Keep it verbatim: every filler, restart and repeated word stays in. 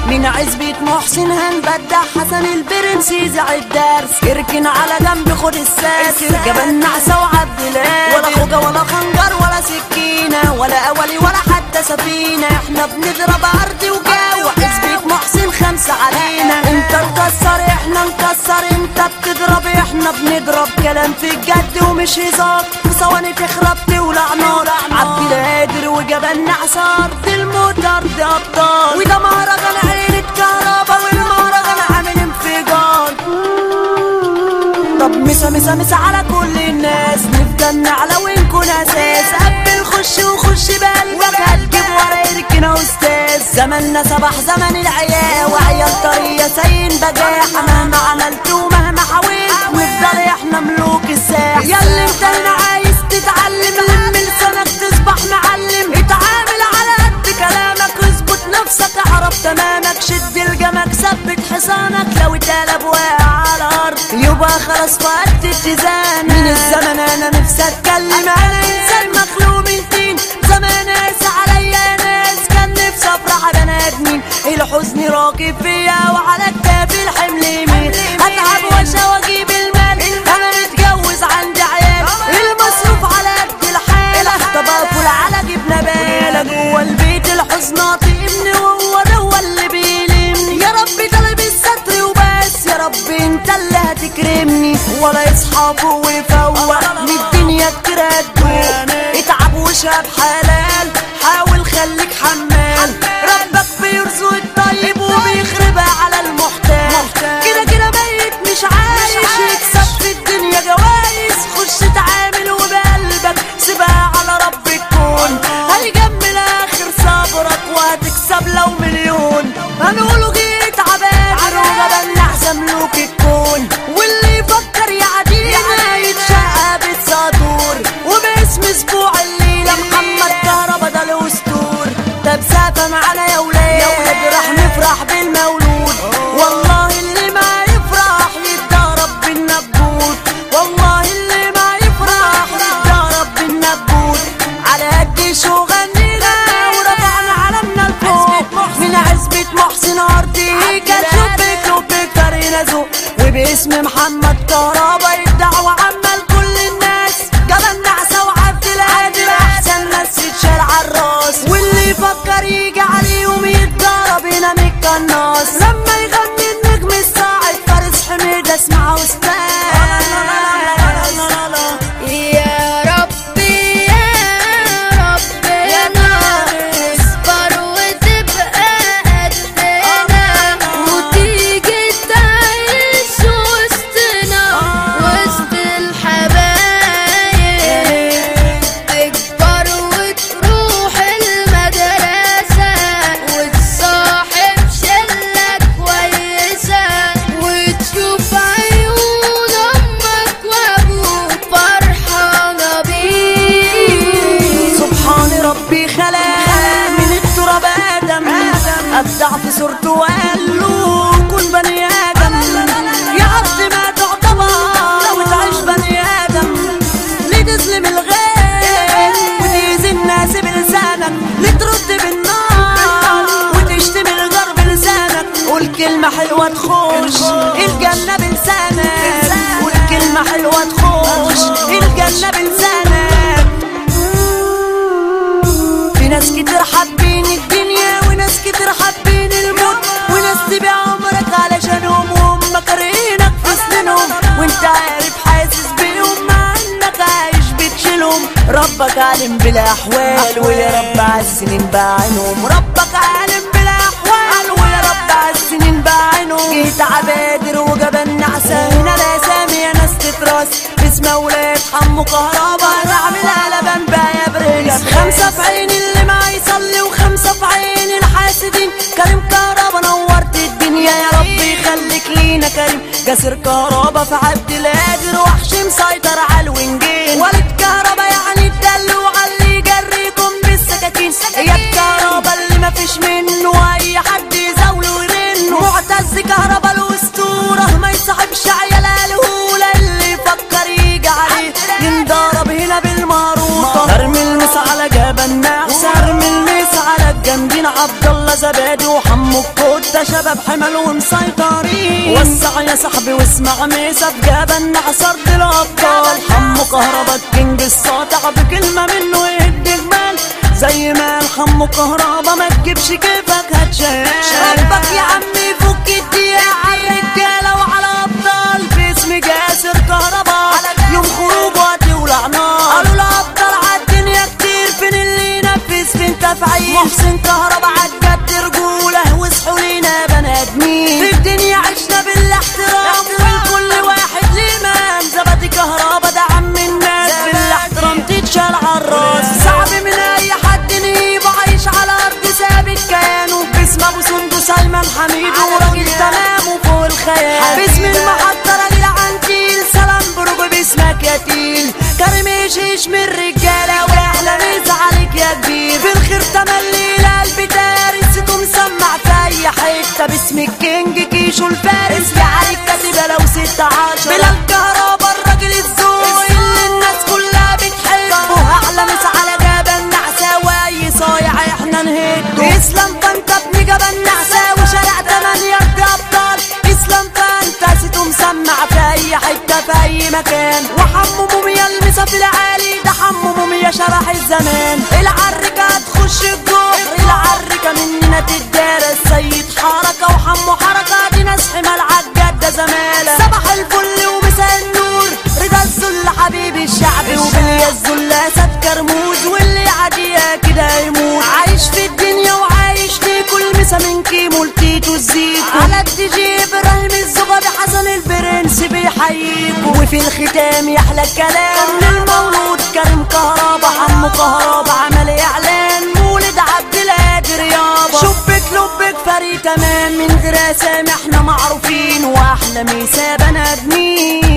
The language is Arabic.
من عزبة محسن هنبدع حسن البرنسي يزع الدرس، اركن على جنب خد الساس، جبل نعسة وعبد الله، ولا خوجة ولا خنجر ولا سكينة ولا أولي ولا حتى سفينة، احنا بنضرب أرض وجو، عزبة محسن خمسة علينا، انت مكسر احنا نكسر، انت بتضرب احنا بنضرب، كلام في الجد ومش هزار، في ثواني تخرب تولع نار، عبد القادر وجبل نعسة أرض الموت أرض أبطال، وده مهرجان عيلة كهربا والمهرجان عامل انفجار. طب مسا مسا مسا على كل الناس، نفضل نعلى ونكون اساس، قبل خش وخش بقلبك هتجيب ورا يركنا استاذ، زماننا صباح زمن العيا وعيال طريه ساين بجاحه، مهما عملت ومهما حاولت نفضل احنا ملوك الساحه، ياللي انت هنا عايز تتعلم لم لسانك تصبح معلم، اتعامل على قد كلامك، اظبط نفسك اعرف تمامك، شد الجمك ثبت حصانك، لو اتقلب واقع على الارض يبقى خلاص فقدت اتزانك، من الزمن انا نفسي اتكلم، انا انسان مخلوق من طين، زمان قاس عليا ناس كان نفسي افرح بني ادمين، الحزن راكب فيا وعلى كتافي الحمل يمين، اتعب واشا واجيب المال، انا متجوز عندي عيال، المصروف على قد الحاله، طب اكل على جبنه باله، جوه البيت الحزن ابني وهو ده هو اللي بيلمني، يا رب طالب الستر وبس، يا رب انت اللي هتكرمني، ولا يصحى فوق ويفوق من الدنيا كتير هتدوق، اتعب وشاب حلال، حاول خليك حمال، ربك بيرزق الطيب وبيخربها على المحتال، كده كده ميت مش عايش، يكسب في الدنيا جوايز، خش اتعامل وبقلبك سيبها على رب الكون، هيجمل اخر صبرك وهتكسب لو مليون، هنقوله جيت عبادر وجبل نعسة ملوك الكون، واللي يفكر يعدينا يتشقى بالسطور، وباسم اسبوع الليلة محمد كهربا ده الاسطور، طب سافة معانا يا ولاد راح نفرح بالمولود، والله اللي ما يفرح يتضرب بالنبوت، والله اللي ما يفرح يتضرب بالنبوت، على قد شو غنينا ورفعنا علمنا لفوق، من عزبة محسن أرضي كان شوبك لوبك فرينا ذوق، وباسم محمد كهربا يدعو عمال كل الناس، جبل نعسة وعبد القادر أحسن ناس يتشال عالراس، واللي يفكر يجي عليهم يتضرب هنا من القناص، لما يغني النجم الصاعد فارس حميد اسمعه استاذ. يا ربي يا ربي اصبر وتبقى قدنا، وتيجي تعيش وسطنا وسط الحبايب، تكبر وتروح المدرسة وتصاحب شلة كويسة، وتشوف عيون امك وابوك فرحانة بيك، سبحان ربي خلق من التراب آدم، أبدع في صورته وقال له كن بني آدم، يا عبد ما تعتبر لو تعيش بني آدم، ليه تظلم الغير وتأذي الناس بلسانك، ليه ترد بالنار وتشتم الجار بلسانك، قول كلمة حلوة تخش الجنة بلسانك، قول كلمة حلوة تخش الجنة بلسانك، في ناس كتير حابين الدنيا وناس كتير حابين الموت، وناس تبيع عمرك علشانهم وهم كارهينك في سنينهم، وانت عارف حاسس بيهم مع انك عايش بتشيلهم، ربك عالم بالاحوال ويا رب عالسنين بعينهم، ربك عالم بالاحوال ويا رب عالسنين بعينهم، جيت عبادر وجبل نعسة هنا الاسامي يا ناس تتراس، باسم ولاد حمو كهربا نعملها لبن بقى يا برنس، خمسة في عين اللي ما يصلي وخمسة في عين الحاسدين، كريم كهربا نورت الدنيا يا رب يخليك لينا كريم، جاسر كهربا في عبد القادر وحش مسيطر على الونجين، والد كهربا يعني الدلوع اللي يجريكم بالسكاكين، اياد كهربا اللي مفيش منه اي حد يزاوله ويرنه، معتز كهربا الاسطوره ما يصاحبش عيال الهوله، اللي يفكر يجي عليه ينضرب هنا بالماروطه، ارمي المس على جبل نعسة، ارمي المس على الجامدين عبد الله زبادي وحمو الكوت، ستة شباب حمل ومسيطرين. وسع يا صاحبي واسمع ميسا بجبلنا عصرت الابطال. حمو كهربا الكينج الساطع بكلمة منه يهدي جبال. زي ما الحمو كهربا ما تجيبش كيفك هتشال. ربك يا عمي فك الدقيقة عالرجالة وعلى ابطال. باسم جاسر كهربا يوم خروجه هتولع نار. قالوا الابطال عالدنيا كتير فين اللي ينفذ فين تفعيل. محسن كهربا عالجد رجولة واصحوا لينا بني ادمين. في الدنيا عشنا بالاحترام والكل واحد ليه مام. زبادي كهربا ده عم الناس بالاحترام تتشال عالراس. صعب من اي حد نجيبه عايش على ارض ثابت كيانه. باسم ابو سندس ايمن حميد وراجل تمام وفوق الخيال. باسم المحطة راجل عنتيل سلام برجو باسمك يا تيل. كريم يشيش من الرجالة واحلى مسا عليك يا كبير. في الخير تملي القلب دارس صوته مسمع في اي حتة. باسم الكينج كيشو الفارس يا عليك كاتبة لو ستة عشر. بلال كهربا الراجل الذوق اللي الناس كلها بتحبه. احلى مسا على جبل نعساوي اي صايع احنا نهده. اسلام فانت ابن جبل نعساوي شارع تمانية ارض ابطال. اسلام فانت صوته مسمع في اي حتة في اي مكان. وحمو موميا المسا في العالي ده حمو موميا شرح الزمان. العركة هتخش الجحر العركة مننا تتدارس. سيد حركة وحمو حركة دي ناس حمال عالجدة زمالة. صباح الفل ومساء النور رضا الذل حبيب الشعب. وباليا الذل اسد كرموز واللي عادية كده يموت. عايش في الدنيا وعايش ليه كل مسا من كيمو لتيتو الزيكو. على التجي ابراهيم الزغبي حسن البرنس بيحييكو. وفي الختام يحلى الكلام للمولود كريم كهربا. حمو كهربا عمل اعلان مولد عبد القادر يابا. شبك لبك فريق تمام من غير اسامي احنا معروفين. واحلى ميسا بني ادمين.